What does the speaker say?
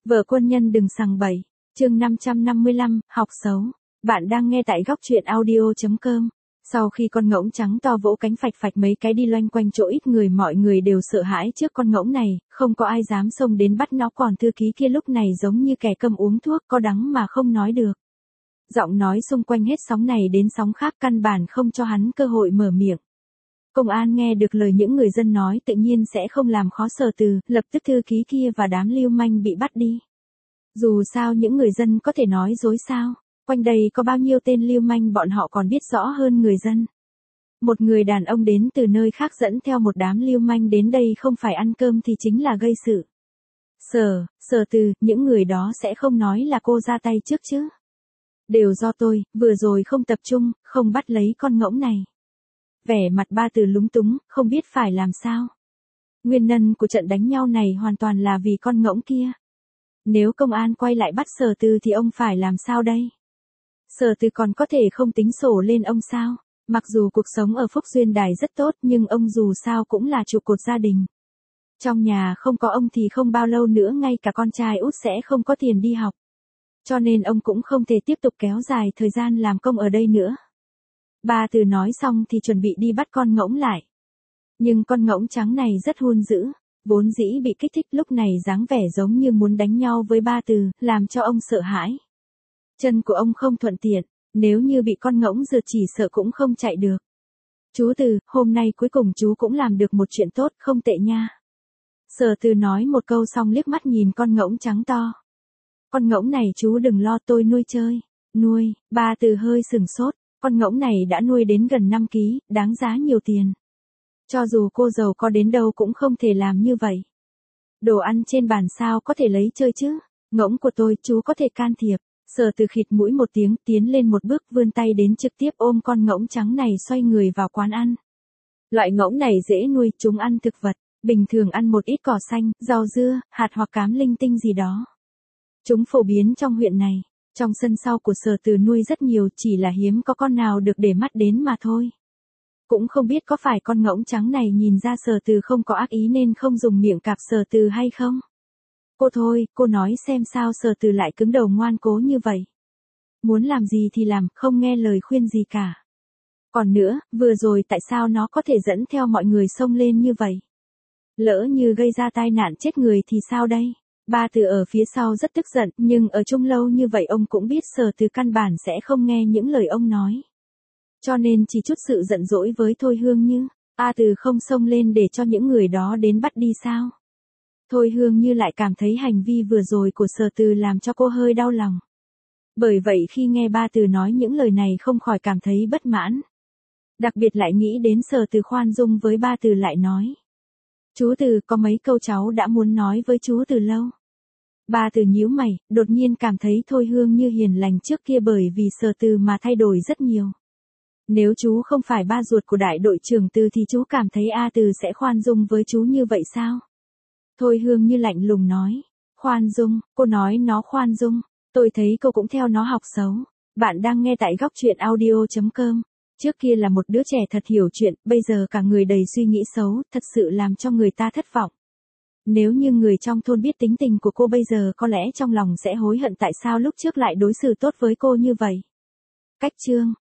Vợ quân nhân đừng sằng bậy. Chương 555, học xấu. Bạn đang nghe tại góc truyện audio.com. Sau khi con ngỗng trắng to vỗ cánh phạch phạch mấy cái đi loanh quanh chỗ ít người, mọi người đều sợ hãi trước con ngỗng này, không có ai dám xông đến bắt nó, còn thư ký kia lúc này giống như kẻ câm uống thuốc, có đắng mà không nói được. Giọng nói xung quanh hết sóng này đến sóng khác, căn bản không cho hắn cơ hội mở miệng. Công an nghe được lời những người dân nói tự nhiên sẽ không làm khó Sở Từ, lập tức thư ký kia và đám lưu manh bị bắt đi. Dù sao những người dân có thể nói dối sao, quanh đây có bao nhiêu tên lưu manh bọn họ còn biết rõ hơn người dân. Một người đàn ông đến từ nơi khác dẫn theo một đám lưu manh đến đây không phải ăn cơm thì chính là gây sự. Sở Từ, những người đó sẽ không nói là cô ra tay trước chứ. Đều do tôi, vừa rồi không tập trung, không bắt lấy con ngỗng này. Vẻ mặt Ba Từ lúng túng, không biết phải làm sao. Nguyên nhân của trận đánh nhau này hoàn toàn là vì con ngỗng kia. Nếu công an quay lại bắt Sở Từ thì ông phải làm sao đây? Sở Từ còn có thể không tính sổ lên ông sao? Mặc dù cuộc sống ở Phúc Duyên Đài rất tốt nhưng ông dù sao cũng là trụ cột gia đình. Trong nhà không có ông thì không bao lâu nữa ngay cả con trai út sẽ không có tiền đi học. Cho nên ông cũng không thể tiếp tục kéo dài thời gian làm công ở đây nữa. Ba Từ nói xong thì chuẩn bị đi bắt con ngỗng lại. Nhưng con ngỗng trắng này rất hung dữ, vốn dĩ bị kích thích lúc này dáng vẻ giống như muốn đánh nhau với Ba Từ, làm cho ông sợ hãi. Chân của ông không thuận tiện, nếu như bị con ngỗng rượt chỉ sợ cũng không chạy được. Chú Từ, hôm nay cuối cùng chú cũng làm được một chuyện tốt, không tệ nha. Sở Từ nói một câu xong liếc mắt nhìn con ngỗng trắng to. Con ngỗng này chú đừng lo, tôi nuôi chơi. Nuôi, Ba Từ hơi sừng sốt. Con ngỗng này đã nuôi đến gần 5 ký, đáng giá nhiều tiền. Cho dù cô giàu có đến đâu cũng không thể làm như vậy. Đồ ăn trên bàn sao có thể lấy chơi chứ? Ngỗng của tôi, chú có thể can thiệp. Sở Từ khịt mũi một tiếng, tiến lên một bước, vươn tay đến trực tiếp ôm con ngỗng trắng này, xoay người vào quán ăn. Loại ngỗng này dễ nuôi, chúng ăn thực vật, bình thường ăn một ít cỏ xanh, rau dưa, hạt hoặc cám linh tinh gì đó. Chúng phổ biến trong huyện này. Trong sân sau của Sở Từ nuôi rất nhiều, chỉ là hiếm có con nào được để mắt đến mà thôi. Cũng không biết có phải con ngỗng trắng này nhìn ra Sở Từ không có ác ý nên không dùng miệng cạp Sở Từ hay không? Cô thôi, cô nói xem sao Sở Từ lại cứng đầu ngoan cố như vậy. Muốn làm gì thì làm, không nghe lời khuyên gì cả. Còn nữa, vừa rồi tại sao nó có thể dẫn theo mọi người xông lên như vậy? Lỡ như gây ra tai nạn chết người thì sao đây? Ba Từ ở phía sau rất tức giận, nhưng ở chung lâu như vậy ông cũng biết Sở Từ căn bản sẽ không nghe những lời ông nói. Cho nên chỉ chút sự giận dỗi với Thôi Hương Như, A Từ không xông lên để cho những người đó đến bắt đi sao? Thôi Hương Như lại cảm thấy hành vi vừa rồi của Sở Từ làm cho cô hơi đau lòng. Bởi vậy khi nghe Ba Từ nói những lời này không khỏi cảm thấy bất mãn. Đặc biệt lại nghĩ đến Sở Từ khoan dung với Ba Từ lại nói. Chú Từ, có mấy câu cháu đã muốn nói với chú từ lâu. Ba Từ nhíu mày, đột nhiên cảm thấy Thôi Hương Như hiền lành trước kia bởi vì Sở Từ mà thay đổi rất nhiều. Nếu chú không phải ba ruột của đại đội trưởng Từ thì chú cảm thấy A Từ sẽ khoan dung với chú như vậy sao? Thôi Hương Như lạnh lùng nói. Khoan dung, cô nói nó khoan dung, tôi thấy cô cũng theo nó học xấu. Bạn đang nghe tại góc truyện audio.com. Trước kia là một đứa trẻ thật hiểu chuyện, bây giờ cả người đầy suy nghĩ xấu, thật sự làm cho người ta thất vọng. Nếu như người trong thôn biết tính tình của cô bây giờ có lẽ trong lòng sẽ hối hận tại sao lúc trước lại đối xử tốt với cô như vậy. Cách chương